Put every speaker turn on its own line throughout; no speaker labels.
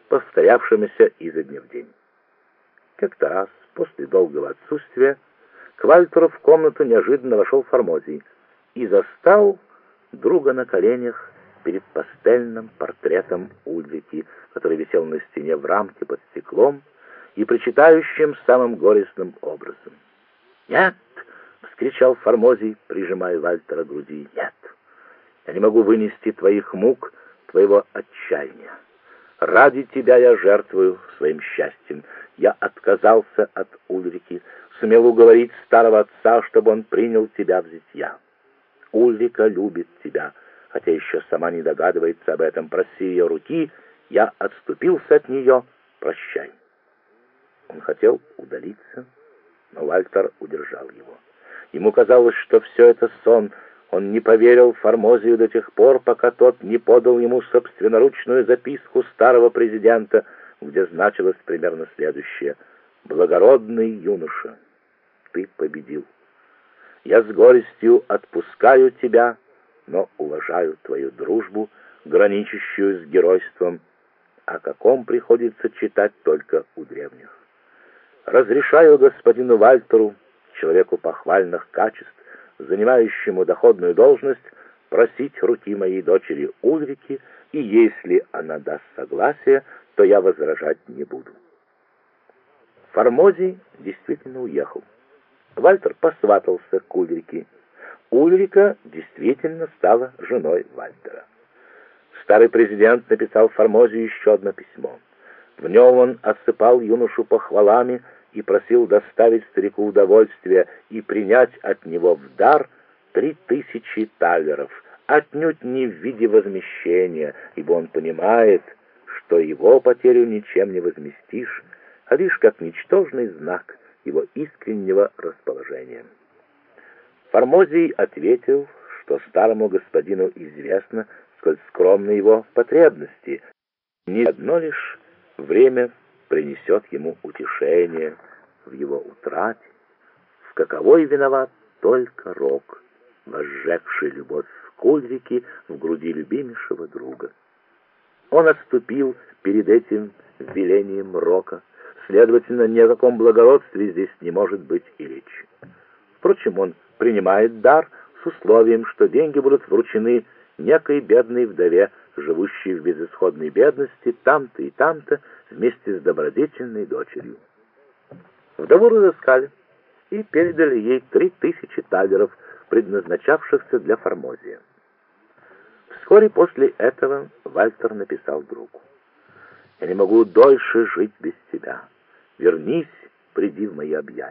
повторявшимися изо дня в день. Как-то раз, после долгого отсутствия, к Вальтеру в комнату неожиданно вошел Формозий и застал друга на коленях перед пастельным портретом Ульрики, который висел на стене в рамке под стеклом и причитающим самым горестным образом. «Нет!» — вскричал Формозий, прижимая Вальтера к груди. «Нет! Я не могу вынести твоих мук, твоего отчаяния. Ради тебя я жертвую своим счастьем. Я отказался от Ульрики, сумел уговорить старого отца, чтобы он принял тебя в зятья. Ульрика любит тебя, хотя еще сама не догадывается об этом. Проси ее руки, я отступился от нее, прощай». Он хотел удалиться, но Вальтер удержал его. Ему казалось, что все это сон. Он не поверил Формозию до тех пор, пока тот не подал ему собственноручную записку старого президента, где значилось примерно следующее: «Благородный юноша, ты победил. Я с горестью отпускаю тебя, но уважаю твою дружбу, граничащую с геройством, о каком приходится читать только у древних. Разрешаю господину Вальтеру, человеку похвальных качеств, занимающему доходную должность, просить руки моей дочери Ульрики, и если она даст согласие, то я возражать не буду». Формозий действительно уехал. Вальтер посватался к Ульрике. Ульрика действительно стала женой Вальтера. Старый президент написал Формозию еще одно письмо. В нем он осыпал юношу похвалами и просил доставить старику удовольствие и принять от него в дар 3000 талеров, отнюдь не в виде возмещения, ибо он понимает, что его потерю ничем не возместишь, а лишь как ничтожный знак его искреннего расположения. Формозий ответил, что старому господину известно, сколь скромны его потребности, не одно лишь время принесет ему утешение в его утрате, в каковой виноват только рок, возжегший любовь к Ульрике в груди любимейшего друга. Он отступил перед этим велением рока, следовательно, ни о каком благородстве здесь не может быть и речи. Впрочем, он принимает дар с условием, что деньги будут вручены некой бедной вдове, живущей в безысходной бедности там-то и там-то вместе с добродетельной дочерью. Вдову разыскали и передали ей 3000 талеров, предназначавшихся для Формозия. Вскоре после этого Вальтер написал другу: «Я не могу дольше жить без тебя. Вернись, приди в мои объятия».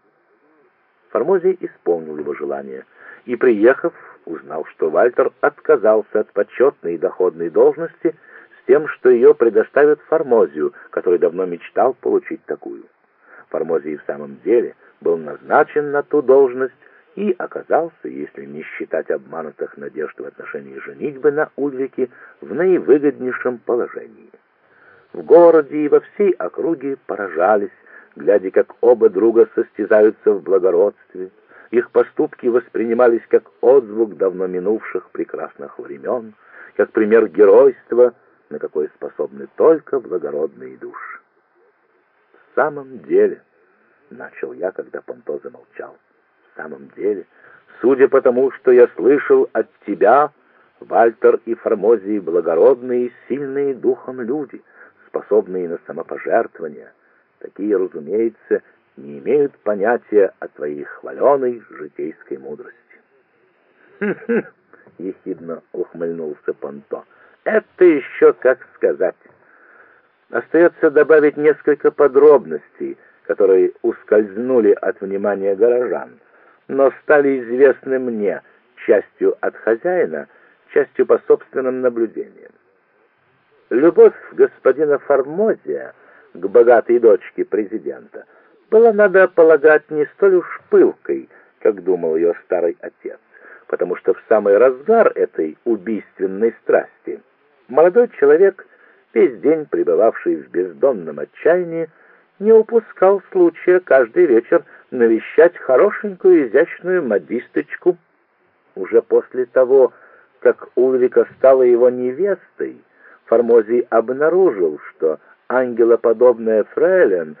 Формозий исполнил его желание и, приехав, узнал, что Вальтер отказался от почетной и доходной должности с тем, что ее предоставят Формозию, который давно мечтал получить такую. Формозий в самом деле был назначен на ту должность и оказался, если не считать обманутых надежд в отношении женитьбы на Ульрике, в наивыгоднейшем положении. В городе и во всей округе поражались, глядя, как оба друга состязаются в благородстве. Их поступки воспринимались как отзвук давно минувших прекрасных времен, как пример геройства, на какое способны только благородные души. «В самом деле», — начал я, когда Понто замолчал, — «в самом деле, судя по тому, что я слышал от тебя, Вальтер и Формозий благородные и сильные духом люди, способные на самопожертвование. Такие, разумеется, не имеют понятия о твоей хваленой житейской мудрости». «Хм-хм», — ехидно ухмыльнулся Понто, — «это еще как сказать. Остается добавить несколько подробностей, которые ускользнули от внимания горожан, но стали известны мне, частью от хозяина, частью по собственным наблюдениям. Любовь господина Формозия к богатой дочке президента была, надо полагать, не столь уж пылкой, как думал ее старый отец, потому что в самый разгар этой убийственной страсти молодой человек, весь день пребывавший в бездонном отчаянии, не упускал случая каждый вечер навещать хорошенькую изящную модисточку. Уже после того, как Ульрика стала его невестой, Формозий обнаружил, что ангелоподобная фрейлин